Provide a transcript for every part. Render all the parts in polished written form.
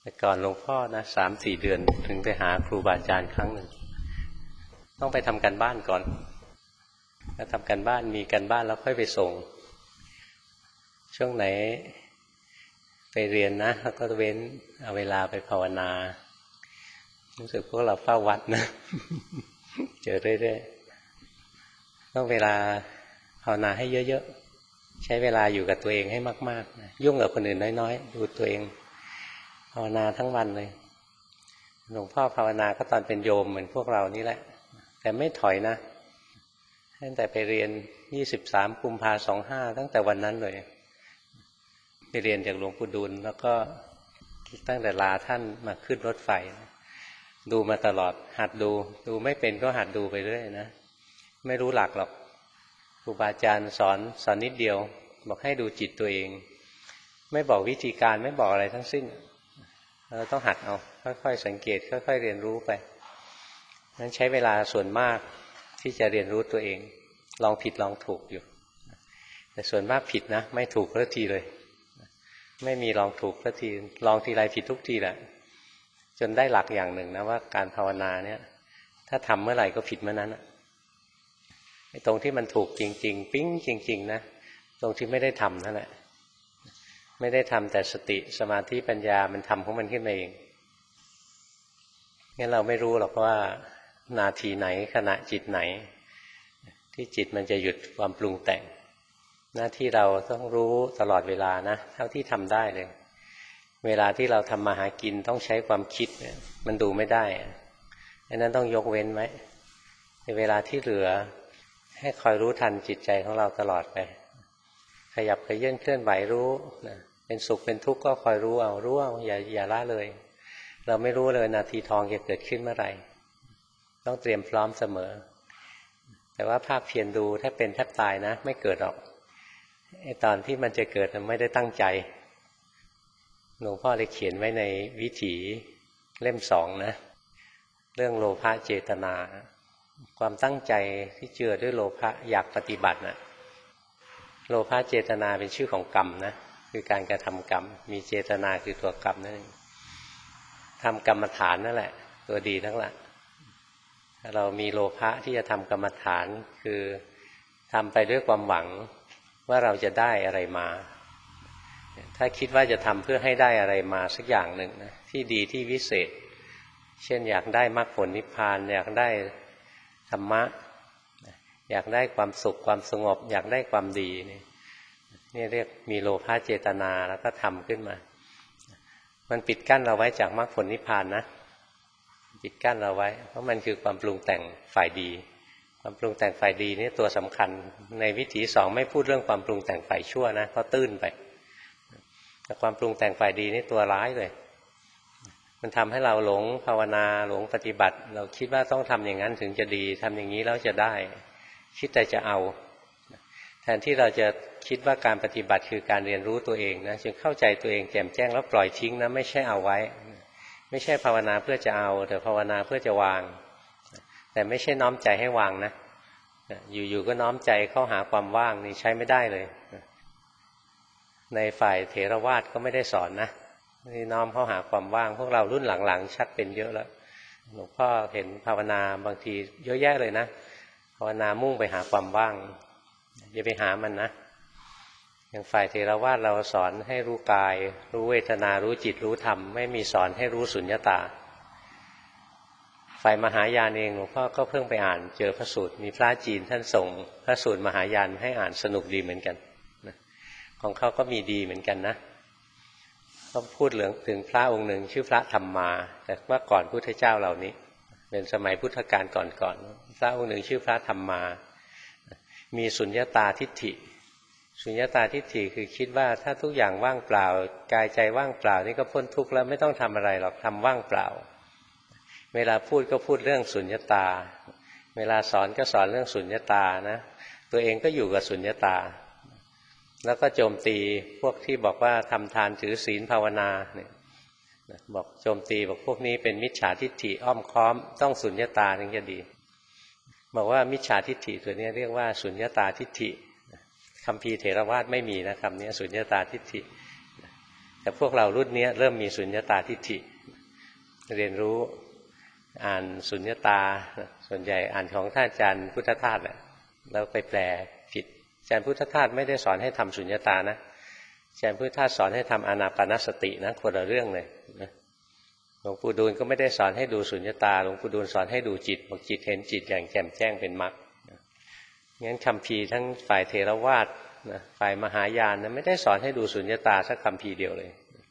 แต่ก่อนหลวงพ่อนะ3-4 เดือนถึงไปหาครูบาอาจารย์ครั้งหนึ่งต้องไปทำการบ้านก่อนถ้าทำการบ้านมีการบ้านแล้วค่อยไปส่งช่วงไหนไปเรียนนะแล้วก็เว้นเอาเวลาไปภาวนารู้สึกพวกเราเฝ้าวัดนะ เจอเรื่อยๆต้องเวลาภาวนาให้เยอะๆใช้เวลาอยู่กับตัวเองให้มากๆนะยุ่งกับคนอื่นน้อยๆดูตัวเองภาวนาทั้งวันเลยหลวงพ่อภาวนาก็ตอนเป็นโยมเหมือนพวกเรานี่แหละแต่ไม่ถอยนะตั้งแต่ไปเรียน23 กุมภาพันธ์ 25ตั้งแต่วันนั้นเลยไปเรียนจากหลวงปู่ดูลแล้วก็ตั้งแต่ลาท่านมาขึ้นรถไฟดูมาตลอดหัดดูไม่เป็นก็หัดดูไปเรื่อยนะไม่รู้หลักหรอกครูบาอาจารย์สอนนิดเดียวบอกให้ดูจิตตัวเองไม่บอกวิธีการไม่บอกอะไรทั้งสิ้นเราต้องหัดเอาค่อยๆสังเกตค่อยๆเรียนรู้ไปนั้นใช้เวลาส่วนมากที่จะเรียนรู้ตัวเองลองผิดลองถูกอยู่แต่ส่วนมากผิดนะไม่ถูกสักทีเลยไม่มีลองถูกสักทีลองทีไรผิดทุกทีแหละจนได้หลักอย่างหนึ่งนะว่าการภาวนาเนี่ยถ้าทำเมื่อไหร่ก็ผิดเมื่อนั้นไอ้ตรงที่มันถูกจริงๆปิ๊งจริงๆนะตรงที่ไม่ได้ทำนั่นแหละไม่ได้ทำแต่สติสมาธิปัญญามันทำของมันขึ้นมาเองงั้นเราไม่รู้หรอกว่านาทีไหนขณะจิตไหนที่จิตมันจะหยุดความปรุงแต่งหน้าที่เราต้องรู้ตลอดเวลานะเท่าที่ทำได้เลยเวลาที่เราทำมาหากินต้องใช้ความคิดเนี่ยมันดูไม่ได้ดังนั้นต้องยกเว้นไว้ในเวลาที่เหลือให้คอยรู้ทันจิตใจของเราตลอดไปขยับขยื่นเคลื่อนไหวรู้นะเป็นสุขเป็นทุกข์ก็คอยรู้เอาอย่าละเลยเราไม่รู้เลยนาทีทองจะเกิดขึ้นเมื่อไหร่ต้องเตรียมพร้อมเสมอแต่ว่าภาคเพียรดูถ้าเป็นแทบตายนะไม่เกิดหรอกไอ้ตอนที่มันจะเกิดมันไม่ได้ตั้งใจหลวงพ่อเลยเขียนไว้ในวิถีเล่ม2นะเรื่องโลภะเจตนาความตั้งใจที่เจือด้วยโลภะอยากปฏิบัตินะโลภะเจตนาเป็นชื่อของกรรมนะคือการกระทำกรรมมีเจตนาคือตัวกรรมนั่นเองทำกรรมฐานนั่นแหละตัวดีทั้งหลายเรามีโลภะที่จะทำกรรมฐานคือทำไปด้วยความหวังว่าเราจะได้อะไรมาถ้าคิดว่าจะทำเพื่อให้ได้อะไรมาสักอย่างหนึ่งนะที่ดีที่วิเศษเช่นอยากได้มรรคผลนิพพานอยากได้ธรรมะอยากได้ความสุขความสงบอยากได้ความดีนี่เรียกมีโลภะเจตนาแล้วก็ทำขึ้นมามันปิดกั้นเราไว้จากมรรคผลนิพพานนะปิดกั้นเราไว้เพราะมันคือความปรุงแต่งฝ่ายดีความปรุงแต่งฝ่ายดีนี่ตัวสำคัญในวิถี2ไม่พูดเรื่องความปรุงแต่งฝ่ายชั่วนะเพราะตื้นไปแต่ความปรุงแต่งฝ่ายดีนี่ตัวร้ายเลยมันทำให้เราหลงภาวนาหลงปฏิบัติเราคิดว่าต้องทำอย่างนั้นถึงจะดีทำอย่างนี้แล้วจะได้คิดแต่จะเอาแทนที่เราจะคิดว่าการปฏิบัติคือการเรียนรู้ตัวเองนะจึงเข้าใจตัวเองแจ่มแจ้งแล้วปล่อยทิ้งนะไม่ใช่เอาไว้ไม่ใช่ภาวนาเพื่อจะเอาแต่ภาวนาเพื่อจะวางแต่ไม่ใช่น้อมใจให้วางนะอยู่ๆก็น้อมใจเข้าหาความว่างนี่ใช้ไม่ได้เลยในฝ่ายเถรวาทก็ไม่ได้สอนนะนี่น้อมเข้าหาความว่างพวกเรารุ่นหลังๆชักเป็นเยอะแล้วหลวงพ่อเห็นภาวนาบางทีเยอะแยะเลยนะภาวนามุ่งไปหาความว่างอย่าไปหามันนะอย่างฝ่ายเถรวาทเราสอนให้รู้กายรู้เวทนารู้จิตรู้ธรรมไม่มีสอนให้รู้สุญญตาฝ่ายมหายานเองหลวงพ่อก็เพิ่งไปอ่านเจอพระสูตรมีพระจีนท่านส่งพระสูตรมหายานให้อ่านสนุกดีเหมือนกันของเขาก็มีดีเหมือนกันนะก็พูดถึงพระองค์หนึ่งชื่อพระธรรมมาแต่เมื่อก่อนพุทธเจ้าเหล่านี้เป็นสมัยพุทธกาลก่อนพระองค์หนึ่งชื่อพระธรรมมามีสุญญตาทิฏฐิสุญญตาทิฏฐิคือคิดว่าถ้าทุกอย่างว่างเปล่ากายใจว่างเปล่านี่ก็พ้นทุกข์แล้วไม่ต้องทำอะไรหรอกทำว่างเปล่าเวลาพูดก็พูดเรื่องสุญญตาเวลาสอนก็สอนเรื่องสุญญตานะตัวเองก็อยู่กับสุญญตาแล้วก็โจมตีพวกที่บอกว่าทำทานถือศีลภาวนาเนี่ยบอกโจมตีบอกพวกนี้เป็นมิจฉาทิฏฐิอ้อมค้อมต้องสุญญตาถึงจะดีบอกว่ามิจฉาทิฏฐิตัวนี้เรียกว่าสุญญตาทิฏฐิคัมภีร์เถรวาทไม่มีนะคำนี้สุญญตาทิฏฐิแต่พวกเรารุ่นนี้เริ่มมีสุญญตาทิฏฐิเรียนรู้อ่านสุญญตาส่วนใหญ่อ่านของท่านอาจารย์พุทธทาสแหละแล้วไปแปลผิดอาจารย์พุทธทาสไม่ได้สอนให้ทำสุญญตานะอาจารย์พุทธทาสสอนให้ทำอานาปานสตินะคนละเรื่องเลยหลวงปู่ดูลก็ไม่ได้สอนให้ดูสุญญตาหลวงปู่ดูลสอนให้ดูจิตบอกจิตเห็นจิตอย่างแจ่มแจ้งเป็นมรรคงั้นคัมภีร์ทั้งฝ่ายเถรวาทฝ่ายมหายานนะไม่ได้สอนให้ดูสุญญตาสักคัมภีร์เดียวเลย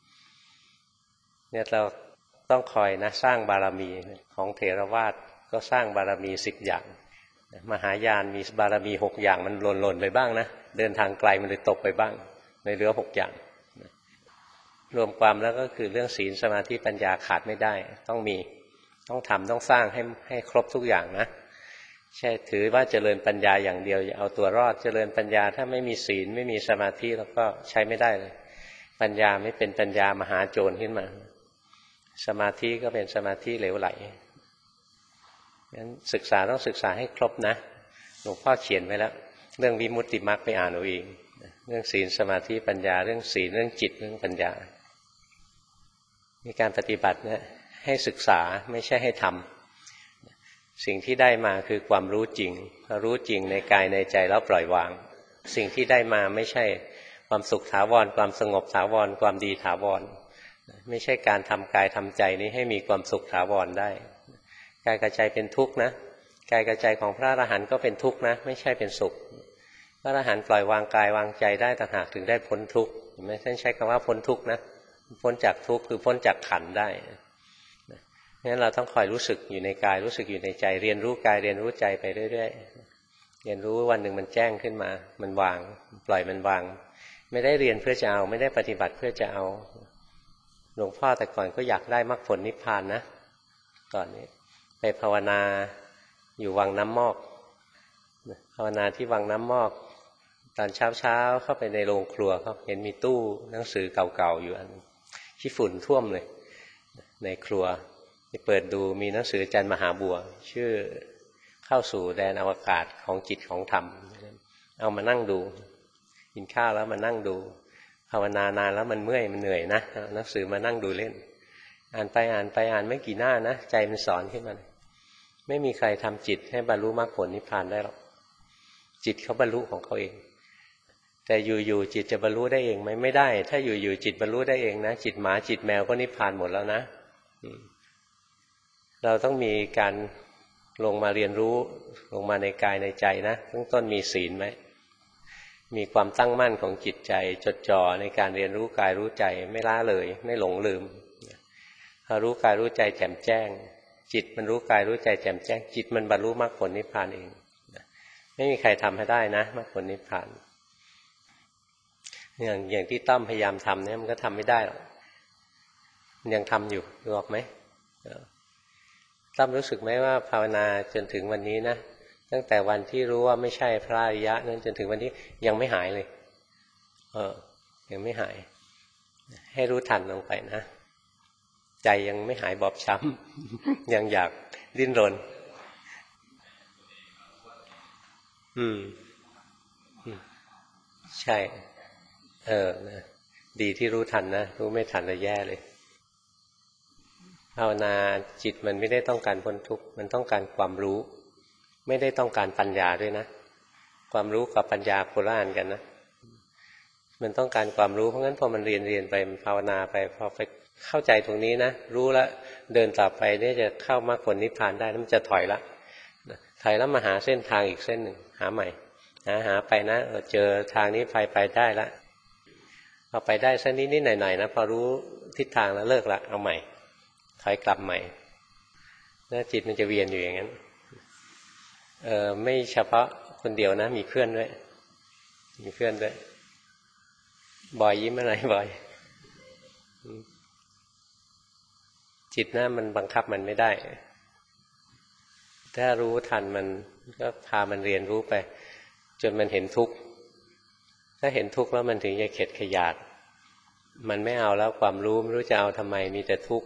เนี่ยเราต้องคอยนะสร้างบารมีของเถรวาทก็สร้างบารมี10 อย่างมหายานมีบารมี6 อย่างมันหล่นไปบ้างนะเดินทางไกลมันเลยตกไปบ้างเลยเหลือ6 อย่างรวมความแล้วก็คือเรื่องศีลสมาธิปัญญาขาดไม่ได้ต้องมีต้องทำต้องสร้างให้ครบทุกอย่างนะใช่ถือว่าเจริญปัญญาอย่างเดียวอย่าเอาตัวรอดเจริญปัญญาถ้าไม่มีศีลไม่มีสมาธิแล้วก็ใช้ไม่ได้เลยปัญญาไม่เป็นปัญญามหาโจรขึ้นมาสมาธิก็เป็นสมาธิเหลวไหลงั้นศึกษาต้องศึกษาให้ครบนะหลวงพ่อเขียนไว้แล้วเรื่องวิมุตติมรรคไปอ่านเอาเองเรื่องศีลสมาธิปัญญาเรื่องศีลเรื่องจิตเรื่องปัญญามีการปฏิบัติเนี่ยให้ศึกษาไม่ใช่ให้ทำสิ่งที่ได้มาคือความรู้จริงรู้จริงในกายในใจแล้วปล่อยวางสิ่งที่ได้มาไม่ใช่ความสุขถาวรความสงบถาวรความดีถาวรไม่ใช่การทำกายทำใจนี้ให้มีความสุขถาวรได้กายกับใจเป็นทุกข์นะกายกับใจของพระอรหันต์ก็เป็นทุกข์นะไม่ใช่เป็นสุขพระอรหันต์ปล่อยวางกายวางใจได้ต่างหากถึงได้พ้นทุกข์ไม่ใช่ใช้คำว่าพ้นทุกข์นะพ้นจากทุกข์คือพ้นจากขันธ์ได้งั้นเราต้องคอยรู้สึกอยู่ในกายรู้สึกอยู่ในใจเรียนรู้กายเรียนรู้ใจไปเรื่อยๆเรียนรู้วันหนึ่งมันแจ้งขึ้นมามันวางปล่อยมันวางไม่ได้เรียนเพื่อจะเอาไม่ได้ปฏิบัติเพื่อจะเอาหลวงพ่อแต่ก่อนก็อยากได้มรรคผลนิพพานนะก่อนนี้ไปภาวนาอยู่วังน้ำมอกภาวนาที่วังน้ำมอกตอนเช้าเข้าไปในโรงครัวเขาเห็นมีตู้หนังสือเก่าๆอยู่อันขี้ฝุ่นท่วมเลยในครัวไปเปิดดูมีหนังสืออาจารย์มหาบัวชื่อเข้าสู่แดนอวกาศของจิตของธรรมเอามานั่งดูกินข้าวแล้วมานั่งดูภาวนานานแล้วมันเมื่อยมันเหนื่อยนะหนังสือมานั่งดูเล่นอ่านไปอ่านไม่กี่หน้านะใจมันสอนขึ้นมาไม่มีใครทำจิตให้บรรลุมรรคผลนิพพานได้หรอกจิตเขาบรรลุของเขาเองแต่อยู่ๆจิตจะบรรลุได้เองไหมไม่ได้ถ้าอยู่ๆจิตบรรลุได้เองนะจิตหมาจิตแมวก็นิพพานหมดแล้วนะเราต้องมีการลงมาเรียนรู้ลงมาในกายในใจนะเบื้องต้นมีศีลไหมมีความตั้งมั่นของจิตใจจดจ่อในการเรียนรู้กายรู้ใจไม่ละเลยไม่หลงลืมพอรู้กายรู้ใจแจ่มแจ้งจิตมันรู้กายรู้ใจแจ่มแจ้งจิตมันบรรลุมรรคผลนิพพานเองไม่มีใครทำให้ได้นะมรรคผลนิพพานอย่างที่ต้อมพยายามทำเนี่ยมันก็ทำไม่ได้หรอกยังทำอยู่รู้ออกไหมต้อมรู้สึกไหมว่าภาวนาจนถึงวันนี้นะตั้งแต่วันที่รู้ว่าไม่ใช่พระอริยะนั้นจนถึงวันนี้ยังไม่หายเลยยังไม่หายให้รู้ทันลงไปนะใจยังไม่หายบอบช้ำยังอยากดิ้นรนใช่ดีที่รู้ทันนะรู้ไม่ทันเลยแย่เลยภาวนาจิตมันไม่ได้ต้องการพ้นทุกข์มันต้องการความรู้ไม่ได้ต้องการปัญญาด้วยนะความรู้กับปัญญาโคละอันกันนะมันต้องการความรู้เพราะงั้นพอมันเรียนไปมันภาวนาไปพอไปเข้าใจตรงนี้นะรู้แล้วเดินต่อไปเนี่ยจะเข้ามรรคผลนิพพานได้แล้วมันจะถอยละถอยแล้วมาหาเส้นทางอีกเส้นหนึ่งหาใหม่หาไปนะเจอทางนี้ไปได้ละพอไปได้สักนิดหน่อยนะพอรู้ทิศทางแล้วเลิกละเอาใหม่ถอยกลับใหม่แล้วจิตมันจะเวียนอยู่อย่างนั้นไม่เฉพาะคนเดียวนะมีเพื่อนด้วยบ่อยยิ้มอะไรบ่อยจิตนะมันบังคับมันไม่ได้ถ้ารู้ทันมันก็พามันเรียนรู้ไปจนมันเห็นทุกข์ถ้าเห็นทุกข์แล้วมันถึงจะเข็ดขยาดมันไม่เอาแล้วความรู้ไม่รู้จะเอาทำไมมีแต่ทุกข์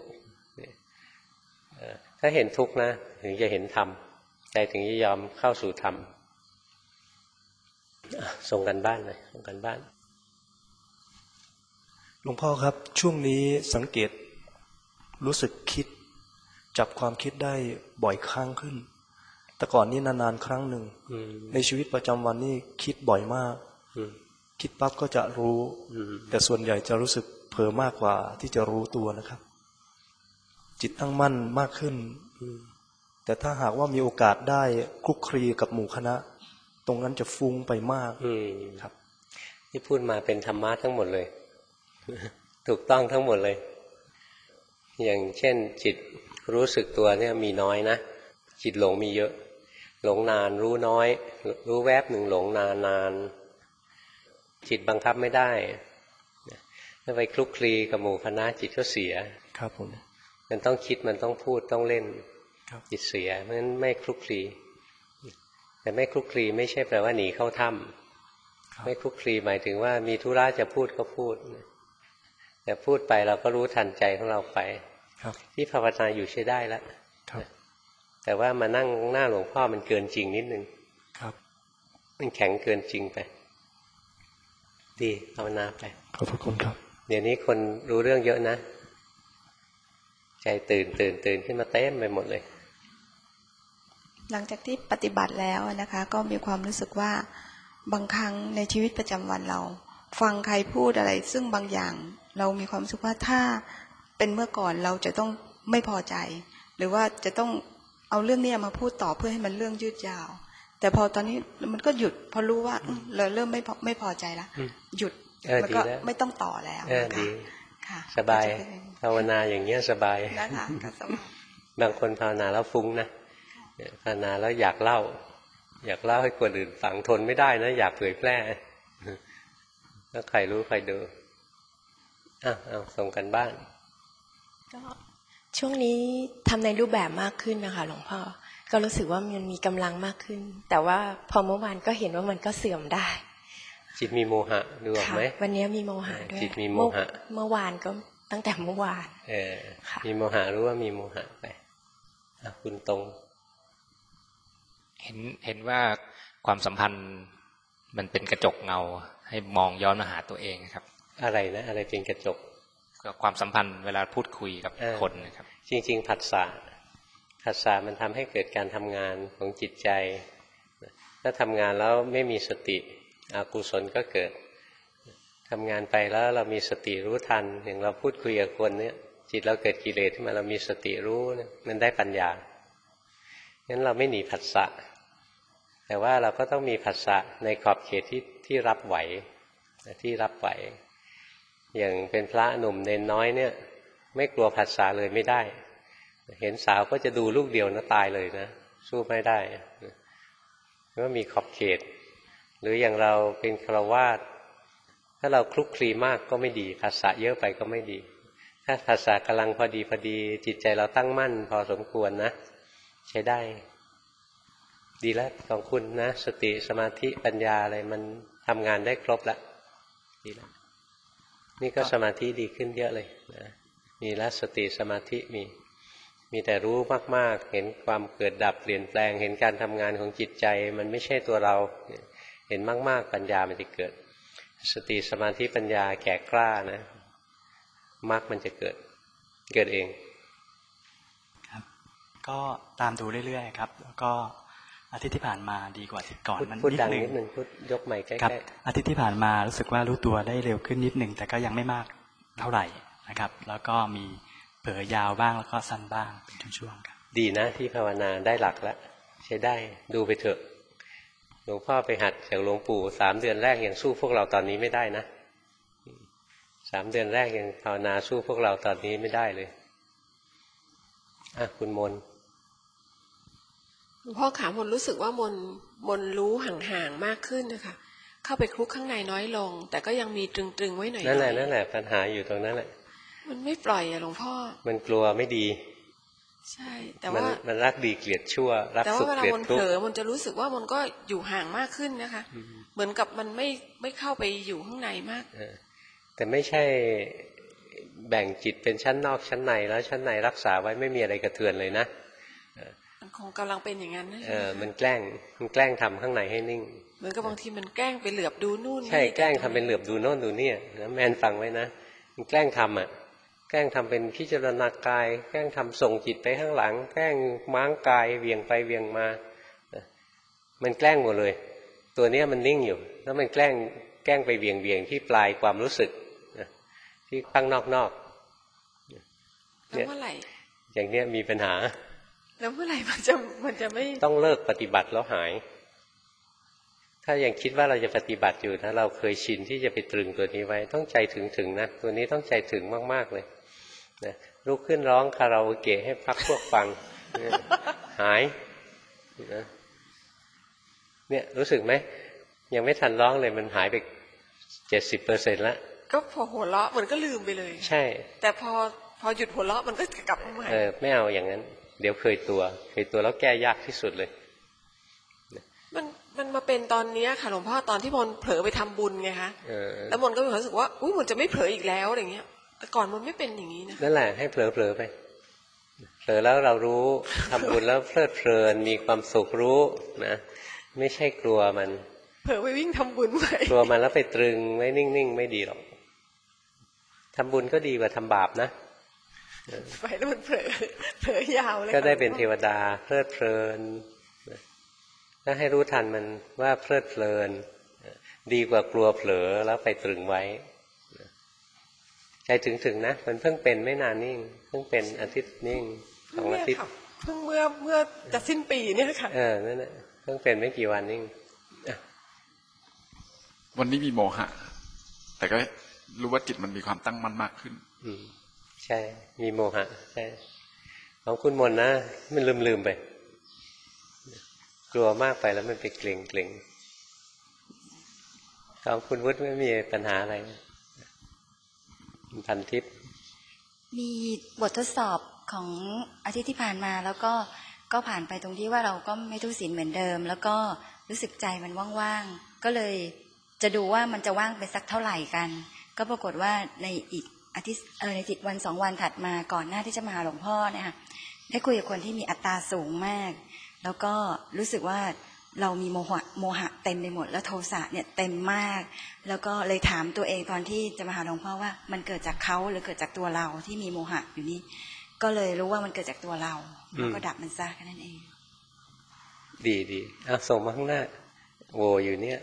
ถ้าเห็นทุกข์นะถึงจะเห็นธรรมใจถึงจะยอมเข้าสู่ธรรมส่งกันบ้านเลยส่งกันบ้านหลวงพ่อครับช่วงนี้สังเกตรู้สึกคิดจับความคิดได้บ่อยครั้งขึ้นแต่ก่อนนี้นานๆครั้งหนึ่งในชีวิตประจำวันนี่คิดบ่อยมากคิดปั๊บก็จะรู้แต่ส่วนใหญ่จะรู้สึกเผลอมากกว่าที่จะรู้ตัวนะครับจิตตั้งมั่นมากขึ้นแต่ถ้าหากว่ามีโอกาสได้คลุกคลีกับหมู่คณะตรงนั้นจะฟุ้งไปมากครับที่พูดมาเป็นธรรมะทั้งหมดเลยถูกต้องทั้งหมดเลยอย่างเช่นจิตรู้สึกตัวเนี่ยมีน้อยนะจิตหลงมีเยอะหลงนานรู้น้อยรู้แวบหนึ่งหลงนานจิตบังคับไม่ได้ถ้าไปคลุกคลีกับหมู่คณะจิตก็เสียครับผมมันต้องคิดมันต้องพูดต้องเล่นจิตเสียเพราะฉะนั้นไม่คลุกคลีแต่ไม่คลุกคลีไม่ใช่แปลว่าหนีเข้าถ้ำไม่คลุกคลีหมายถึงว่ามีธุระจะพูดก็พูดแต่พูดไปเราก็รู้ทันใจของเราไปที่ภาวนาอยู่ใช้ได้แล้วแต่ว่ามานั่งหน้าหลวงพ่อมันเกินจริงนิดนึงมันแข็งเกินจริงไปดีภาวนาไปขอบคุณครับเดี๋ยวนี้คนรู้เรื่องเยอะนะใจตื่นขึ้นมาเต็มไปหมดเลยหลังจากที่ปฏิบัติแล้วนะคะก็มีความรู้สึกว่าบางครั้งในชีวิตประจำวันเราฟังใครพูดอะไรซึ่งบางอย่างเรามีความรู้สึกว่าถ้าเป็นเมื่อก่อนเราจะต้องไม่พอใจหรือว่าจะต้องเอาเรื่องนี้มาพูดต่อเพื่อให้มันเรื่องยืดยาวแต่พอตอนนี้มันก็หยุดพอรู้ว่าเราเริ่มไม่พอใจแล้วหยุดมันก็ไม่ต้องต่อแล้วค่ะสบายภาวนาอย่างเงี้ยสบายนะคะบางคนภาวนาแล้วฟุ้งนะภาวนาแล้วอยากเล่าให้คนอื่นฟังทนไม่ได้นะอยากเผยแพร่แล้วใครรู้ใครดูเอาส่งกันบ้านก็ช่วงนี้ทำในรูปแบบมากขึ้นนะคะหลวงพ่อก็รู้สึกว่ามันมีกำลังมากขึ้นแต่ว่าพอเมื่อวานก็เห็นว่ามันก็เสื่อมได้จิตมีโมหะดูออกไหมวันนี้มีโมหะด้วยจิตมีโมหะเมื่อวานก็ตั้งแต่เมื่อวานมีโมหะรู้ว่ามีโมหะไปคุณตรงเห็นว่าความสัมพันธ์มันเป็นกระจกเงาให้มองย้อนมาหาตัวเองครับอะไรนะอะไรเป็นกระจกก็ความสัมพันธ์เวลาพูดคุยกับคนนะครับจริงๆผัสสะมันทำให้เกิดการทำงานของจิตใจถ้าทำงานแล้วไม่มีสติอกุศลก็เกิดทำงานไปแล้วเรามีสติรู้ทันอย่างเราพูดคุยกับคนเนี่ยจิตเราเกิดกิเลสขึ้นมาเรามีสติรู้มันได้ปัญญางั้นเราไม่หนีผัสสะแต่ว่าเราก็ต้องมีผัสสะในขอบเขตที่รับไหวที่รับไหวอย่างเป็นพระหนุ่มเนนน้อยเนี่ยไม่กลัวผัสสะเลยไม่ได้เห็นสาวก็จะดูลูกเดียวนะตายเลยนะสู้ไม่ได้เพราะมีขอบเขตหรืออย่างเราเป็นฆราวาสถ้าเราคลุกคลีมากก็ไม่ดีผัสสะเยอะไปก็ไม่ดีถ้าผัสสะกำลังพอดีจิตใจเราตั้งมั่นพอสมควรนะใช้ได้ดีแล้วของคุณนะสติสมาธิปัญญาอะไรมันทำงานได้ครบแล้วดีแล้วนี่ก็สมาธิดีขึ้นเยอะเลยนะมีแล้วสติสมาธิมีแต่รู้มากๆเห็นความเกิดดับเปลี่ยนแปลงเห็นการทำงานของจิตใจมันไม่ใช่ตัวเราเห็นมากๆปัญญามันจะเกิดสติสมาธิปัญญาแก่กล้านะมรรคมันจะเกิดเองครับก็ตามดูเรื่อยๆครับแล้วก็อาทิตย์ที่ผ่านมาดีกว่าอาทิตย์ก่อนมันนิดนึงพูดยกไมค์ใกล้ๆอาทิตย์ที่ผ่านมารู้สึกว่ารู้ตัวได้เร็วขึ้นนิดนึงแต่ก็ยังไม่มากเท่าไหร่นะครับแล้วก็มีเผลอยาวบ้างแล้วก็สั้นบ้างเป็นช่วงๆครับดีนะที่ภาวนาได้หลักแล้วใช้ได้ดูไปเถอะหลวงพ่อไปหัดจากหลวงปู่3 เดือนแรกยังสู้พวกเราตอนนี้ไม่ได้นะ3 เดือนแรกยังภาวนาสู้พวกเราตอนนี้ไม่ได้เลยคุณมนหลวงพ่อขามนรู้สึกว่ามนรู้ห่างๆมากขึ้นนะคะเข้าไปคลุกข้างในน้อยลงแต่ก็ยังมีตรึงๆไว้หน่อยนั่นแหละปัญหาอยู่ตรงนั้นแหละมันไม่ปล่อยหลวงพ่อมันกลัวไม่ดีใช่แต่ว่ามันรักดีเกลียดชั่วรักสุขเกลียดทุกข์แต่ว่าเวลามันเผลอมันจะรู้สึกว่ามันก็อยู่ห่างมากขึ้นนะคะเหมือนกับมันไม่เข้าไปอยู่ข้างในมากแต่ไม่ใช่แบ่งจิตเป็นชั้นนอกชั้นในแล้วชั้นในรักษาไว้ไม่มีอะไรกระเทือนเลยนะมันคงกำลังเป็นอย่างนั้นนะมันแกล้งทำข้างในให้นิ่งเหมือนกับบางทีมันแกล้งไปเหลือบดูนู่นใช่แกล้งทำเป็นเหลือบดูโน่นดูนี่นะแมนฟังไว้นะมันแกล้งทำแกล้งทำเป็นพิจารณากายแกล้งทำส่งจิตไปข้างหลังแกล้งม้างกายเวียงไปเวียงมามันแกล้งหมดเลยตัวนี้มันนิ่งอยู่แล้วมันแกล้งไปเวียงที่ปลายความรู้สึกที่ข้างนอกแล้วเมื่อไหร่อย่างนี้มีปัญหาแล้วเมื่อไหร่มันจะไม่ต้องเลิกปฏิบัติแล้วหายถ้ายังคิดว่าเราจะปฏิบัติอยู่นะเราเคยชินที่จะไปตรึงตัวนี้ไว้ต้องใจถึงนะตัวนี้ต้องใจถึงมากๆเลยนะลุกขึ้นร้องคาราโอเกะให้พักพวกฟัง หายนะเนี่ยรู้สึกไหมยังไม่ทันร้องเลยมันหายไป 70% แล้วก็พอหัวเราะมันก็ลืมไปเลยใช่แต่พอหยุดหัวเราะมันก็กลับมาใหม่ไม่เอาอย่างนั้นเดี๋ยวเคยตัวแล้วแก้ยากที่สุดเลยมันมาเป็นตอนนี้ค่ะหลวงพ่อตอนที่มนเผลอไปทำบุญไงคะแล้วมนก็มีความรู้สึกว่าอุ้ยมนจะไม่เผลออีกแล้วอะไรเงี้ยแต่ก่อนมนไม่เป็นอย่างนี้นะนั่นแหละให้เผลอไปเผลอแล้วเรารู้ทำบุญแล้วเพลิดเพลินมีความสุขรู้นะไม่ใช่กลัวมันเผลอไปวิ่งทำบุญไปกลัวมันแล้วไปตรึงไว้นิ่งๆไม่ดีหรอกทำบุญก็ดีกว่าทำบาปนะไปแล้วมันเผลอยาวเลยก็ได้เป็นเทวดาเพลิดเพลินถ้าให้รู้ทันมันว่าเพลิดเพลินดีกว่ากลัวเผลอแล้วไปตรึงไว้ใจถึงนะมันเพิ่งเป็นไม่นานนิ่งเพิ่งเป็นอาทิตย์นิ่ง2 อาทิตย์เพิ่งเมื่อจะสิ้นปีเนี่ยค่ะนั่นแหละเพิ่งเป็นไม่กี่วันนิ่งวันนี้มีโมหะแต่ก็รู้ว่าจิตมันมีความตั้งมั่นมากขึ้นใช่มีโมหะใช่ของคุณมนนะมันลืมไปกลัวมากไปแล้วมันไปเกร็งของคุณวุฒิไม่มีปัญหาอะไรพันทิพย์มีบททดสอบของอาทิตย์ที่ผ่านมาแล้วก็ผ่านไปตรงที่ว่าเราก็ไม่ทุศีลเหมือนเดิมแล้วก็รู้สึกใจมันว่างๆก็เลยจะดูว่ามันจะว่างไปสักเท่าไหร่กันก็ปรากฏว่าในอีกอาทิตย์ในจิตวัน2 วันถัดมาก่อนหน้าที่จะมาหาหลวงพ่อเนี่ยค่ะได้คุยกับคนที่มีอัตตาสูงมากแล้วก็รู้สึกว่าเรามีโมหะเต็มไปหมดแล้วโทสะเนี่ยเต็มมากแล้วก็เลยถามตัวเองตอนที่จะมาหาหลวงพ่อว่ามันเกิดจากเขาหรือเกิดจากตัวเราที่มีโมหะอยู่นี่ก็เลยรู้ว่ามันเกิดจากตัวเราแล้วก็ดับมันซะแค่นั้นเองดีส่งมาข้างหน้าโวอยู่เนี่ย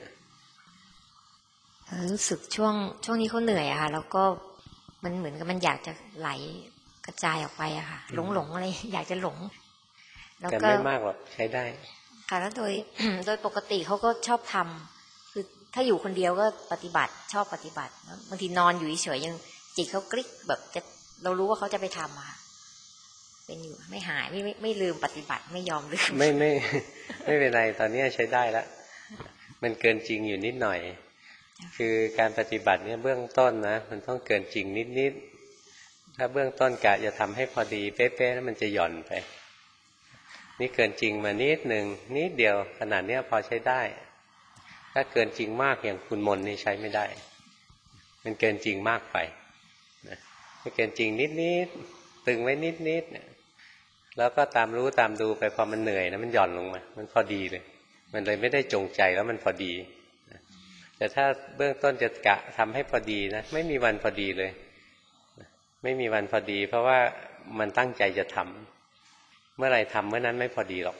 รู้สึกช่วงนี้เขาเหนื่อยอะค่ะแล้วก็มันเหมือนกับมันอยากจะไหลกระจายออกไปอะค่ะหลงอะไรอยากจะหลงแล้วก็ไม่มากหรอกใช้ได้ค่ะแล้วโดยปกติเขาก็ชอบทำคือถ้าอยู่คนเดียวก็ปฏิบัติชอบปฏิบัติบางทีนอนอยู่เฉยๆยังจิตเขากริ๊กแบบจะเรารู้ว่าเขาจะไปทำอะเป็นอยู่ไม่หายไม่ลืมปฏิบัติไม่ยอมลืมไม่เป็นไรตอนนี้ใช้ได้แล้วมันเกินจริงอยู่นิดหน่อยคือการปฏิบัติเนี่ยเบื้องต้นนะมันต้องเกินจริงนิดถ้าเบื้องต้นกะจะทำให้พอดีเป๊ะๆแล้วมันจะหย่อนไปนี่เกินจริงมานิดหนึ่งนิดเดียวขนาดนี้พอใช้ได้ถ้าเกินจริงมากอย่างคุณมนนี่ใช้ไม่ได้มันเกินจริงมากไปนะถ้าเกินจริงนิดๆตึงไว้นิดๆแล้วก็ตามรู้ตามดูไปพอมันเหนื่อยนะมันหย่อนลงมามันพอดีเลยมันเลยไม่ได้จงใจแล้วมันพอดีแต่ถ้าเบื้องต้นจะกะทำให้พอดีนะไม่มีวันพอดีเลยไม่มีวันพอดีเพราะว่ามันตั้งใจจะทำเมื่อไรทำเมื่อนั้นไม่พอดีหรอก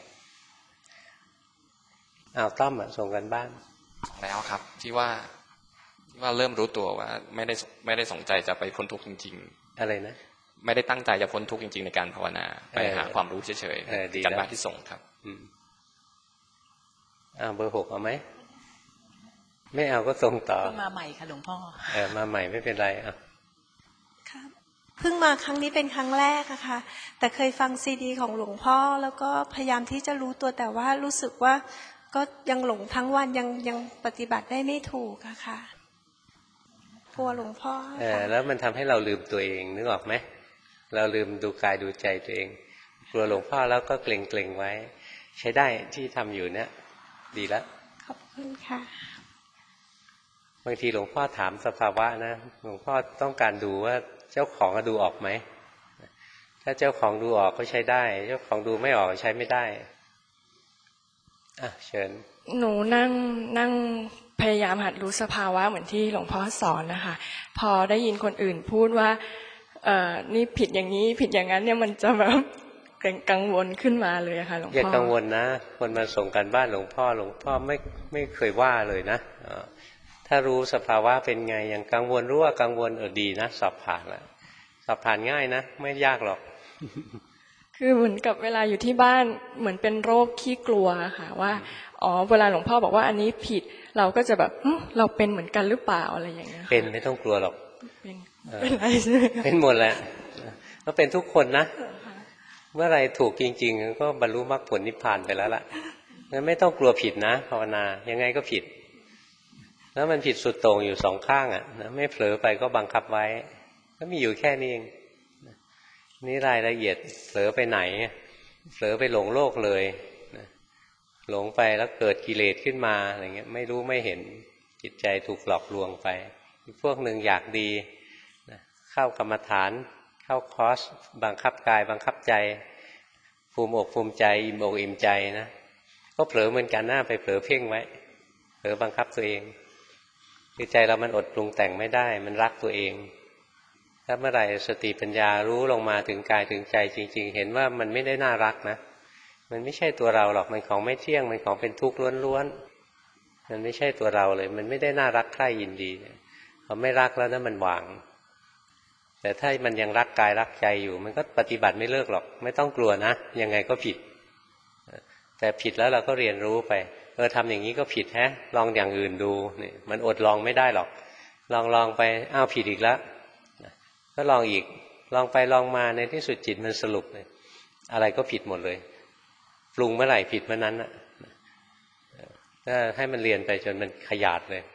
ต้อมส่งกันบ้านแล้วครับที่ว่าเริ่มรู้ตัวว่าไม่ได้สนใจจะไปพ้นทุกข์จริงๆอะไรนะไม่ได้ตั้งใจจะพ้นทุกข์จริงๆในการภาวนาไปหาความรู้เฉยๆกันบ้านที่ส่งครับเบอร์ 6เอาไหมไม่เอาก็ส่งต่อมาใหม่ค่ะหลวงพ่อมาใหม่ไม่เป็นไรครับเพิ่งมาครั้งนี้เป็นครั้งแรกอะค่ะแต่เคยฟังซีดีของหลวงพ่อแล้วก็พยายามที่จะรู้ตัวแต่ว่ารู้สึกว่าก็ยังหลงทั้งวันยังปฏิบัติได้ไม่ถูกอะค่ะกลัวหลวงพ่อแล้วมันทำให้เราลืมตัวเองนึกออกไหมเราลืมดูกายดูใจตัวเองกลัวหลวงพ่อแล้วก็เกรงไว้ใช้ได้ที่ทำอยู่เนี่ยดีแล้วขอบคุณค่ะบางทีหลวงพ่อถามสภาวะนะหลวงพ่อต้องการดูว่าเจ้าของดูออกไหมถ้าเจ้าของดูออกก็ใช้ได้เจ้าของดูไม่ออกใช้ไม่ได้เชิญหนูนั่งพยายามหัดรู้สภาวะเหมือนที่หลวงพ่อสอนนะคะพอได้ยินคนอื่นพูดว่านี่ผิดอย่างนี้ผิดอย่างนั้นเนี่ยมันจะแบบกังวลขึ้นมาเลยค่ะหลวงพ่ออย่ากังวลนะคนมาส่งกันบ้านหลวงพ่อไม่เคยว่าเลยนะถ้ารู้สภาวะเป็นไงอย่างกังวลรู้ว่ากังวลดีนะสอบผ่านแล้วสอบผ่านง่ายนะไม่ยากหรอกคือเหมือนกับเวลาอยู่ที่บ้านเหมือนเป็นโรคขี้กลัวค่ะว่าเวลาหลวงพ่อบอกว่าอันนี้ผิดเราก็จะแบบเราเป็นเหมือนกันหรือเปล่าอะไรอย่างเงี้ยเป็นไม่ต้องกลัวหรอกเป็นอะไรใช่ไหมเป็นหมดแหละก็เป็นทุกคนนะเมื่อไรถูกจริงๆก็บรรลุมรรคผลนิพพานไปแล้วล่ะงั้นไม่ต้องกลัวผิดนะภาวนายังไงก็ผิดแล้วมันผิดสุดโต่งอยู่สองข้างอ่ะนะไม่เผลอไปก็บังคับไว้ก็มีอยู่แค่นี้เองนี่รายละเอียดเผลอไปไหนเผลอไปหลงโลกเลยหลงไปแล้วเกิดกิเลสขึ้นมาอะไรเงี้ยไม่รู้ไม่เห็นจิตใจถูกหลอกลวงไปพวกหนึ่งอยากดีเข้ากรรมฐานเข้าคอร์สบังคับกายบังคับใจภูมิอกภูมิใจอิ่มอกอิ่มใจนะก็เผลอเหมือนกันหน้าไปเผลอเพ่งไว้เผลอบังคับตัวเองคือใจเรามันอดปรุงแต่งไม่ได้มันรักตัวเองถ้าเมื่อไหร่สติปัญญารู้ลงมาถึงกายถึงใจจริงๆเห็นว่ามันไม่ได้น่ารักนะมันไม่ใช่ตัวเราหรอกมันของไม่เที่ยงมันของเป็นทุกข์ล้วนๆมันไม่ใช่ตัวเราเลยมันไม่ได้น่ารักใคร่ยินดีเขาไม่รักแล้วนะมันวางแต่ถ้ามันยังรักกายรักใจอยู่มันก็ปฏิบัติไม่เลิกหรอกไม่ต้องกลัวนะยังไงก็ผิดแต่ผิดแล้วเราก็เรียนรู้ไปทำอย่างนี้ก็ผิดแฮะลองอย่างอื่นดูนี่มันอดลองไม่ได้หรอกลองไปอ้าวผิดอีกแล้วก็ลองอีกลองไปลองมาในที่สุดจิตมันสรุปเลยอะไรก็ผิดหมดเลยปรุงเมื่อไหร่ผิดเมื่อนั้นน่ะก็ให้มันเรียนไปจนมันขยาดเลย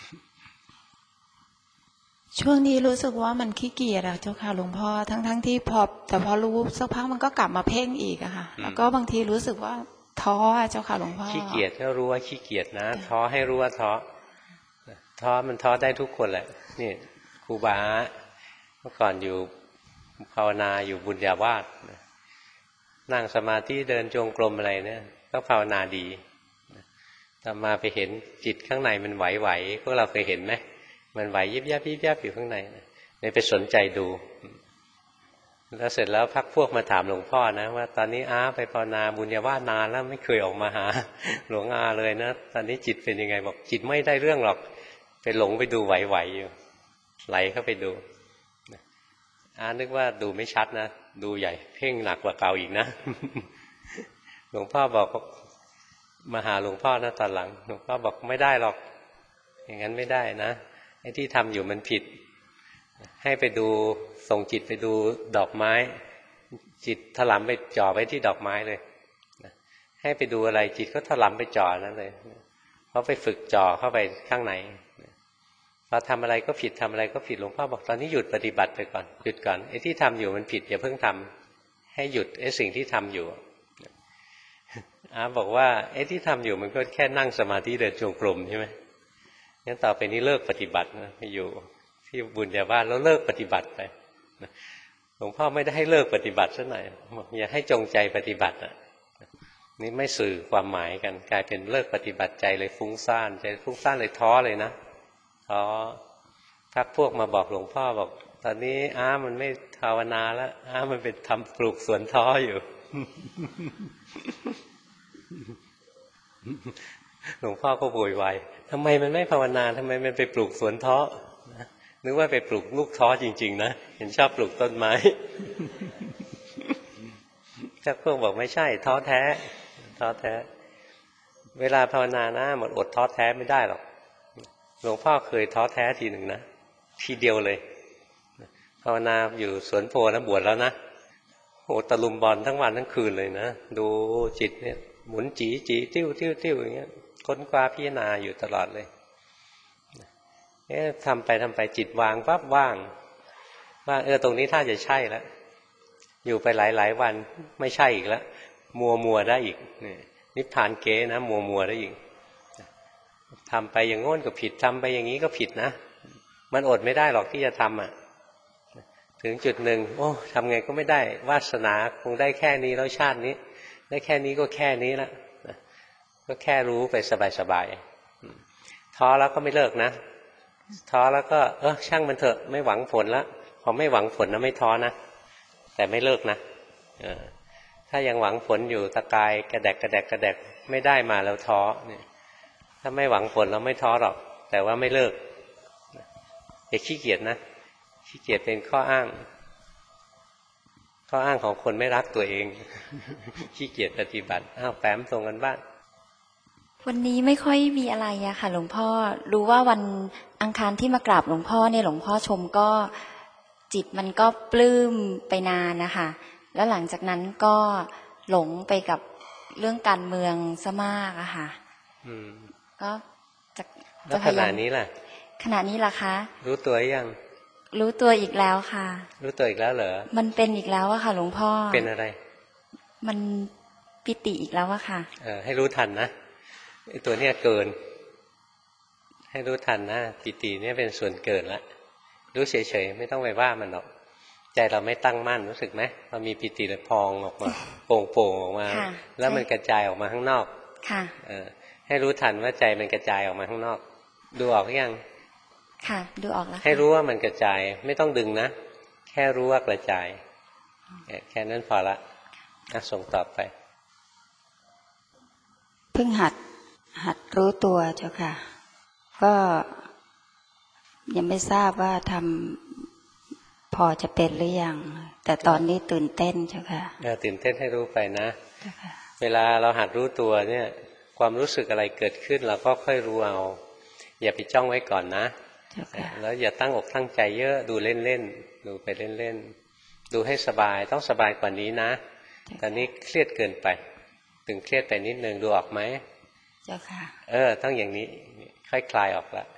ช่วงนี้รู้สึกว่ามันขี้เกียจอะเจ้าค่ะหลวงพ่อทั้งที่แต่พอรู้สักพักมันก็กลับมาเพ่งอีกอะค่ะแล้วก็บางทีรู้สึกว่าท้อเจ้าค่ะหลวงพ่อขี้เกียจก็รู้ว่าขี้เกียจนะท้อให้รู้ว่าท้อมันท้อได้ทุกคนแหละนี่ครูบาเมื่อก่อนอยู่ภาวนาอยู่บุญญาวาสนั่งสมาธิเดินจงกรมอะไรเนี่ยก็ภาวนาดีแต่มาไปเห็นจิตข้างในมันไหวๆพวกเราเคยเห็นไหมมันไหวยิบยับอยู่ข้างในเลยไปสนใจดูแล้วเสร็จแล้วพักพวกมาถามหลวงพ่อนะว่าตอนนี้ไปภาวนาบุญญาวาสนานแล้วไม่เคยออกมาหาหลวงเลยนะตอนนี้จิตเป็นยังไงบอกจิตไม่ได้เรื่องหรอกไปหลงไปดูไหวๆอยู่ไหลเข้าไปดูนึกว่าดูไม่ชัดนะดูใหญ่เพ่งหนักกว่าเก่าอีกนะหลวงพ่อบอกมาหาหลวงพ่อนะตอนหลังหลวงพ่อบอกไม่ได้หรอกอย่างนั้นไม่ได้นะไอ้ที่ทำอยู่มันผิดให้ไปดูส่งจิตไปดูดอกไม้จิตถลำไปจ่อไว้ที่ดอกไม้เลยให้ไปดูอะไรจิตก็ถลำไปจ่อนั่นเลยเพราะไปฝึกจ่อเข้าไปข้างในพอทำอะไรก็ผิดทำอะไรก็ผิดหลวงพ่อบอกตอนนี้หยุดปฏิบัติไปก่อนหยุดก่อนไอ้ที่ทำอยู่มันผิดอย่าเพิ่งทำให้หยุดไอ้สิ่งที่ทำอยู่บอกว่าไอ้ที่ทำอยู่มันก็แค่นั่งสมาธิเดินจงกรมใช่ไหมงั้นต่อไปนี้เลิกปฏิบัตินะไปอยู่ที่บุญญาวาสแล้วเลิกปฏิบัติไปหลวงพ่อไม่ได้ให้เลิกปฏิบัติซะหน่อยบอกอย่าให้จงใจปฏิบัตินี่ไม่สื่อความหมายกันกลายเป็นเลิกปฏิบัติใจเลยฟุ้งซ่านใจฟุ้งซ่านเลยท้อเลยนะท้อพักพวกมาบอกหลวงพ่อบอกตอนนี้มันไม่ภาวนาแล้วมันเป็นทำปลูกสวนท้ออยู่ หลวงพ่อก็โวยวายทำไมมันไม่ภาวนาทำไมมันไปปลูกสวนท้อนึกว่าไปปลูกลูกท้อจริงๆนะเห็นชอบปลูกต้นไม้ถ้าพวกบอกไม่ใช่ท้อแท้เวลาภาวนานะหมดอดท้อแท้ไม่ได้หรอกหลวงพ่อเคยท้อแท้ทีหนึ่งนะทีเดียวเลยภาวนาอยู่สวนโพนะบวชแล้วนะโหตะลุมบอลทั้งวันทั้งคืนเลยนะดูจิตเนี่ยหมุนจีติ้วอย่างเงี้ยค้นคว้าพิจารณาอยู่ตลอดเลยทำไปจิตวางปั๊บว่างว่าตรงนี้ถ้าจะใช่แล้วอยู่ไปหลายวันไม่ใช่อีกแล้วมัวได้อีกนิพพานเก๋นะมัวได้อีกทำไปอย่างโน้นก็ผิดทำไปอย่างนี้ก็ผิดนะมันอดไม่ได้หรอกที่จะทำถึงจุดหนึ่งทำไงก็ไม่ได้วาสนาคงได้แค่นี้แล้วชาตินี้ได้แค่นี้ก็แค่นี้ละก็แค่รู้ไปสบายๆท้อแล้วก็ไม่เลิกนะท้อแล้วก็ช่างมันเถอะไม่หวังผลแล้วพอไม่หวังผลนะไม่ท้อนะแต่ไม่เลิกนะถ้ายังหวังผลอยู่ตะกายกระแดกไม่ได้มาแล้วท้อเนี่ยถ้าไม่หวังผลเราไม่ท้อหรอกแต่ว่าไม่เลิกอย่าขี้เกียจนะขี้เกียจเป็นข้ออ้างของคนไม่รักตัวเองขี้เกียจปฏิบัติแปมส่งกันบ้างวันนี้ไม่ค่อยมีอะไรอะค่ะหลวงพ่อรู้ว่าวันอังคารที่มากราบหลวงพ่อเนี่ยหลวงพ่อชมก็จิตมันก็ปลื้มไปนานนะคะแล้วหลังจากนั้นก็หลงไปกับเรื่องการเมืองซะมากอะค่ะก็จะพยายามขณะนี้ล่ะคะรู้ตัวยังรู้ตัวอีกแล้วค่ะรู้ตัวอีกแล้วเหรอมันเป็นอีกแล้วอะค่ะหลวงพ่อเป็นอะไรมันปิติอีกแล้วอะค่ะให้รู้ทันนะไอ้ตัวเนี้ยเกินให้รู้ทันนะปิติเนี่ยเป็นส่วนเกินละรู้เฉยๆไม่ต้องไปว่ามันหรอกใจเราไม่ตั้งมั่นรู้สึกไหมพอมีปิติแล้วพองออกมาโป่งๆออกมาแล้วมันกระจายออกมาข้างนอกค่ะให้รู้ทันว่าใจมันกระจายออกมาข้างนอกดูออกหรือยังค่ะดูออกแล้วให้รู้ว่ามันกระจายไม่ต้องดึงนะแค่รู้ว่ากระจายแค่นั้นพอละส่งต่อไปเพิ่งหัดรู้ตัวเจ้าค่ะก็ยังไม่ทราบว่าทำพอจะเป็นหรือยังแต่ตอนนี้ตื่นเต้นเจ้าค่ะตื่นเต้นให้รู้ไปนะเวลาเราหัดรู้ตัวเนี่ยความรู้สึกอะไรเกิดขึ้นเราก็ค่อยรู้เอาอย่าไปจ้องไว้ก่อนนะแล้วอย่าตั้งอกตั้งใจเยอะดูเล่นๆดูไปเล่นๆดูให้สบายต้องสบายกว่านี้นะตอนนี้เครียดเกินไปตึงเครียดไปนิดนึงดูออกไหมเจ้าค่ะต้องอย่างนี้ค่อยคลายออกละ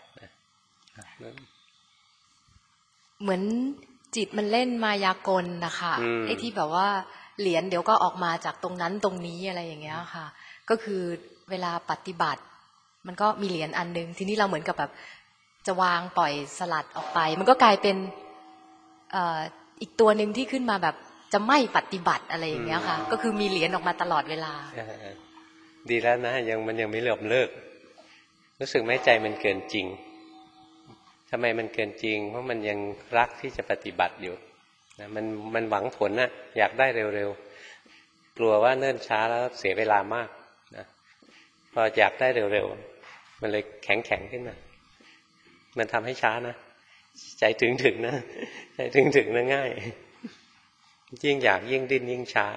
เหมือนจิตมันเล่นมายากลนะคะไอ้ที่แบบว่าเหรียญเดี๋ยวก็ออกมาจากตรงนั้นตรงนี้อะไรอย่างเงี้ยค่ะก็คือเวลาปฏิบัติมันก็มีเหรียญอันนึงทีนี้เราเหมือนกับแบบจะวางปล่อยสลัดออกไปมันก็กลายเป็นอีกตัวหนึ่งที่ขึ้นมาแบบจะไม่ปฏิบัติอะไรอย่างเงี้ยค่ะก็คือมีเหรียญออกมาตลอดเวลาดีแล้วนะมันยังไม่เลิกรู้สึกไหมใจมันเกินจริงทำไมมันเกินจริงเพราะมันยังรักที่จะปฏิบัติอยู่นะมันหวังผลนะอยากได้เร็วๆกลัวว่าเนิ่นช้าแล้วเสียเวลามากนะพออยากได้เร็วๆมันเลยแข็งขึ้นมามันทำให้ช้านะใจถึงนะใจถึงนะง่ายยิ่งอยากยิ่งดิ้นยิ่งช้า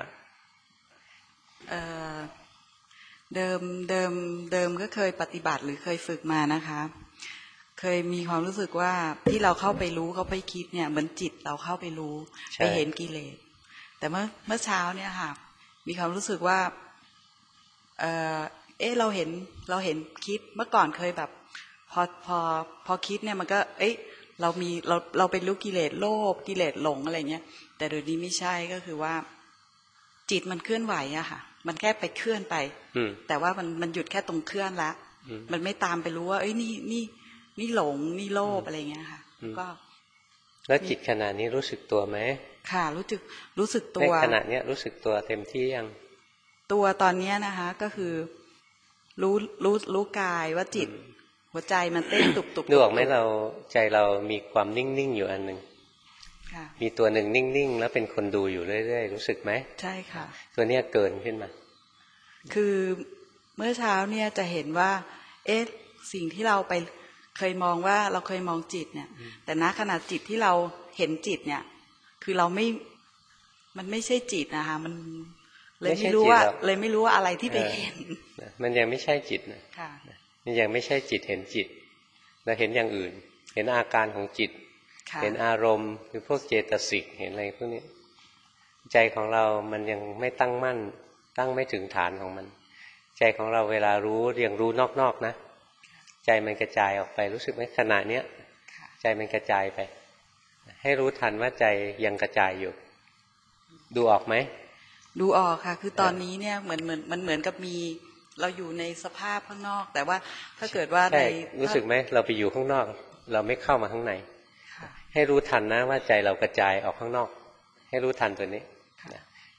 เดิมก็เคยปฏิบัติหรือเคยฝึกมานะคะเคยมีความรู้สึกว่าที่เราเข้าไปรู้เข้าไปคิดเนี่ยเหมือนจิตเราเข้าไปรู้ไปเห็นกิเลสแต่เมื่อเช้าเนี่ยค่ะมีความรู้สึกว่าเราเห็นคิดเมื่อก่อนเคยแบบพอคิดเนี่ยมันก็เราไปรู้กิเลสโลภกิเลสหลงอะไรเงี้ยแต่เดี๋ยวนี้ไม่ใช่ก็คือว่าจิตมันเคลื่อนไหวอะค่ะมันแค่ไปเคลื่อนไปแต่ว่ามันหยุดแค่ตรงเคลื่อนละมันไม่ตามไปรู้ว่านี่หลงนี่โลภอะไรเงี้ยค่ะก็แล้วจิตขณะนี้รู้สึกตัวไหมค่ะรู้สึกตัวในขณะนี้รู้สึกตัวเต็มที่ยังตัวตอนนี้นะคะก็คือรู้กายว่าจิตหัวใจมันเต้นตุบดูออกไหมเราใจเรามีความนิ่งๆอยู่อันหนึ่งมีตัวหนึ่งนิ่งๆแล้วเป็นคนดูอยู่เรื่อยๆรู้สึกไหมใช่ค่ะตัวเนี้ยเกินขึ้นมาคือเมื่อเช้าเนี่ยจะเห็นว่าสิ่งที่เราไปเคยมองว่าเราเคยมองจิตเนี่ยแต่ณขณะจิตที่เราเห็นจิตเนี่ยคือมันไม่ใช่จิตนะคะมันเลยไม่รู้ว่าอะไรที่ไปเห็นมันยังไม่ใช่จิตนะมันยังไม่ใช่จิตเห็นจิตเราเห็นอย่างอื่นเห็นอาการของจิตเห็นอารมณ์หรือพวกเจตสิกเห็นอะไรพวกนี้ใจของเรามันยังไม่ตั้งมั่นตั้งไม่ถึงฐานของมันใจของเราเวลารู้ยังรู้นอกๆนะใจมันกระจายออกไปรู้สึกไหมขณะเนี้ยใจมันกระจายไปให้รู้ทันว่าใจยังกระจายอยู่ดูออกไหมดูออกค่ะคือตอนนี้เนี่ยเหมือนกับมีเราอยู่ในสภาพข้างนอกแต่ว่าถ้าเกิดว่าในรู้สึกไหมเราไปอยู่ข้างนอกเราไม่เข้ามาข้างในให้รู้ทันนะว่าใจเรากระจายออกข้างนอกให้รู้ทันตัวนี้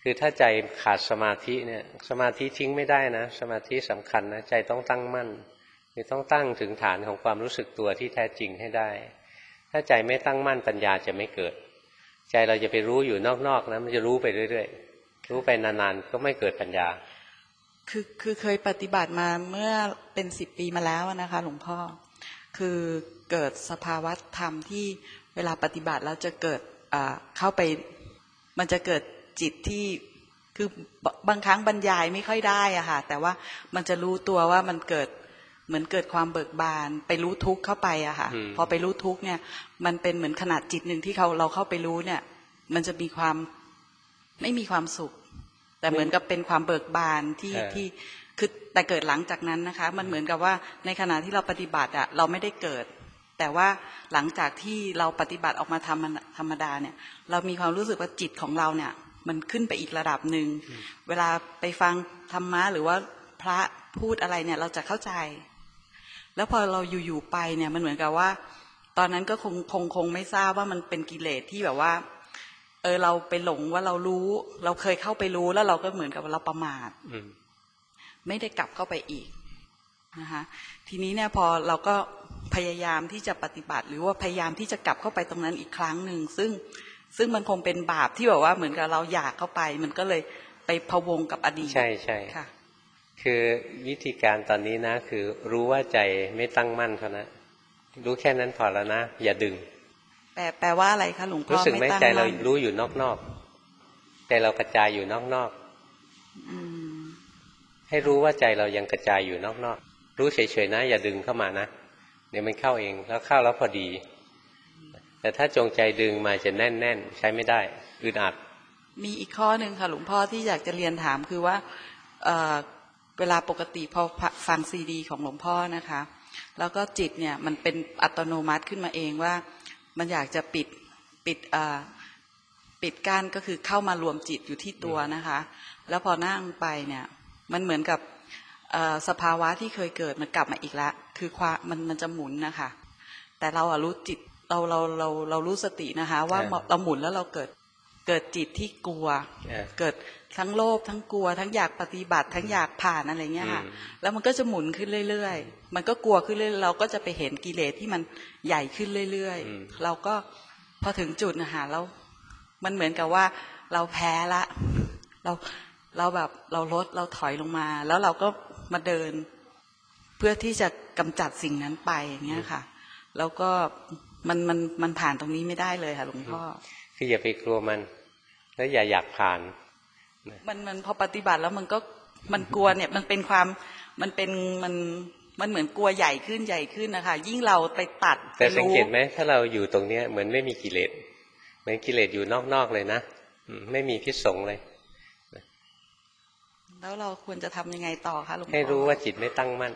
คือถ้าใจขาดสมาธิเนี่ยสมาธิทิ้งไม่ได้นะสมาธิสำคัญนะใจต้องตั้งมั่นคือต้องตั้งถึงฐานของความรู้สึกตัวที่แท้จริงให้ได้ถ้าใจไม่ตั้งมั่นปัญญาจะไม่เกิดใจเราจะไปรู้อยู่นอกๆนะมันจะรู้ไปเรื่อยๆรู้ไปนานๆก็ไม่เกิดปัญญาคือเคยปฏิบัติมาเมื่อเป็น10 ปีมาแล้วนะคะหลวงพ่อคือเกิดสภาวะธรรมที่เวลาปฏิบัติแล้วจะเกิดเข้าไปมันจะเกิดจิตที่คือบางครั้งบรรยายไม่ค่อยได้อะค่ะแต่ว่ามันจะรู้ตัวว่ามันเกิดเหมือนเกิดความเบิกบานไปรู้ทุกข์เข้าไปอะค่ะพอไปรู้ทุกข์เนี่ยมันเป็นเหมือนขนาดจิตหนึ่งที่เราเข้าไปรู้เนี่ยมันจะมีความไม่มีความสุขแต่เหมือนกับเป็นความเบิกบานที่คือแต่เกิดหลังจากนั้นนะคะมันเหมือนกับว่าในขณะที่เราปฏิบัติอะเราไม่ได้เกิดแต่ว่าหลังจากที่เราปฏิบัติออกมาธรรมดาเนี่ยเรามีความรู้สึกว่าจิตของเราเนี่ยมันขึ้นไปอีกระดับหนึ่งเวลาไปฟังธรรมะหรือว่าพระพูดอะไรเนี่ยเราจะเข้าใจแล้วพอเราอยู่ๆไปเนี่ยมันเหมือนกับว่าตอนนั้นก็คงไม่ทราบว่ามันเป็นกิเลสที่แบบว่าเราไปหลงว่าเรารู้เราเคยเข้าไปรู้แล้วเราก็เหมือนกับเราประมาทไม่ได้กลับเข้าไปอีกนะคะทีนี้เนี่ยพอเราก็พยายามที่จะปฏิบัติหรือว่าพยายามที่จะกลับเข้าไปตรงนั้นอีกครั้งหนึ่งซึ่งมันคงเป็นบาปที่แบบว่าเหมือนกับเราอยากเข้าไปมันก็เลยไปพะวงกับอดีตใช่ค่ะคือวิธีการตอนนี้นะคือรู้ว่าใจไม่ตั้งมั่นเท่านั้นรู้แค่นั้นพอแล้วนะอย่าดึงแปลว่าอะไรคะหลวงพ่อรู้สึกไหมใจเรารู้อยู่นอกๆใจเรากระจายอยู่นอกๆให้รู้ว่าใจเรายังกระจายอยู่นอกๆรู้เฉยๆนะอย่าดึงเข้ามานะเดี๋ยวมันเข้าเองแล้วเข้าแล้วพอดีแต่ถ้าจงใจดึงมาจะแน่นๆใช้ไม่ได้อึดอัดมีอีกข้อหนึ่งค่ะหลวงพ่อที่อยากจะเรียนถามคือว่าเวลาปกติพอฟังซีดีของหลวงพ่อนะคะแล้วก็จิตเนี่ยมันเป็นอัตโนมัติขึ้นมาเองว่ามันอยากจะปิดกั้นก็คือเข้ามารวมจิตอยู่ที่ตัวนะคะแล้วพอนั่งไปเนี่ยมันเหมือนกับสภาวะที่เคยเกิดมันกลับมาอีกแล้วคือความมันจะหมุนนะคะแต่เรารู้จิตเรารู้สตินะคะว่าเราหมุนแล้วเราเกิดจิตที่กลัวเกิดทั้งโลภทั้งกลัวทั้งอยากปฏิบัติทั้งอยากผ่านอะไรเงี้ยค่ะแล้วมันก็จะหมุนขึ้นเรื่อยๆมันก็กลัวขึ้นเรื่อยเราก็จะไปเห็นกิเลสที่มันใหญ่ขึ้นเรื่อยๆเราก็พอถึงจุดนะคะแล้วมันเหมือนกับว่าเราแพ้ละเราแบบเราลดเราถอยลงมาแล้วเราก็มาเดินเพื่อที่จะกำจัดสิ่งนั้นไปอย่างเงี้ยค่ะแล้วก็มันผ่านตรงนี้ไม่ได้เลยค่ะหลวงพ่อคืออย่าไปกลัวมันแล้วอย่าอยากผ่านมันพอปฏิบัติแล้วมันกลัวเนี่ยมันเป็นความมันเหมือนกลัวใหญ่ขึ้นนะคะยิ่งเราไปตัดแต่สังเกตไหมถ้าเราอยู่ตรงเนี้ยเหมือนไม่มีกิเลสเหมือนกิเลสอยู่นอกๆเลยนะไม่มีพิษสงเลยแล้วเราควรจะทำยังไงต่อคะหลวงพ่อให้รู้ว่าจิตไม่ตั้งมั่น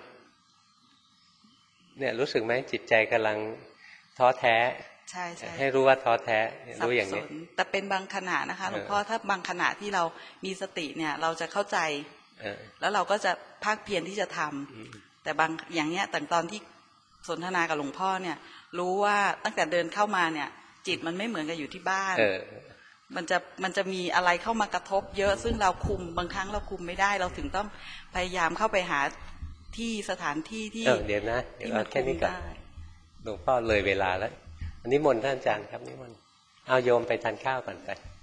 เนี่ยรู้สึกไหมจิตใจกำลังท้อแท้ใช่ให้รู้ว่าท้อแท้รู้อย่างนี้แต่เป็นบางขณะนะคะหลวงพ่อถ้าบางขณะที่เรามีสติเนี่ยเราจะเข้าใจแล้วเราก็จะภาคเพียรที่จะทำแต่บางอย่างเนี้ยแต่ตอนที่สนทนากับหลวงพ่อเนี่ยรู้ว่าตั้งแต่เดินเข้ามาเนี่ยจิตมันไม่เหมือนกับอยู่ที่บ้านมันจะมีอะไรเข้ามากระทบเยอะซึ่งเราคุมบางครั้งเราคุมไม่ได้เราถึงต้องพยายามเข้าไปหาที่สถานที่ที่เดี๋ยวนะเดี๋ยวแค่นี้ก่อนหลวงพ่อเลยเวลาแล้วนิมนต์ท่านอาจารย์ครับนิมนต์เอาโยมไปทานข้าวก่อนไป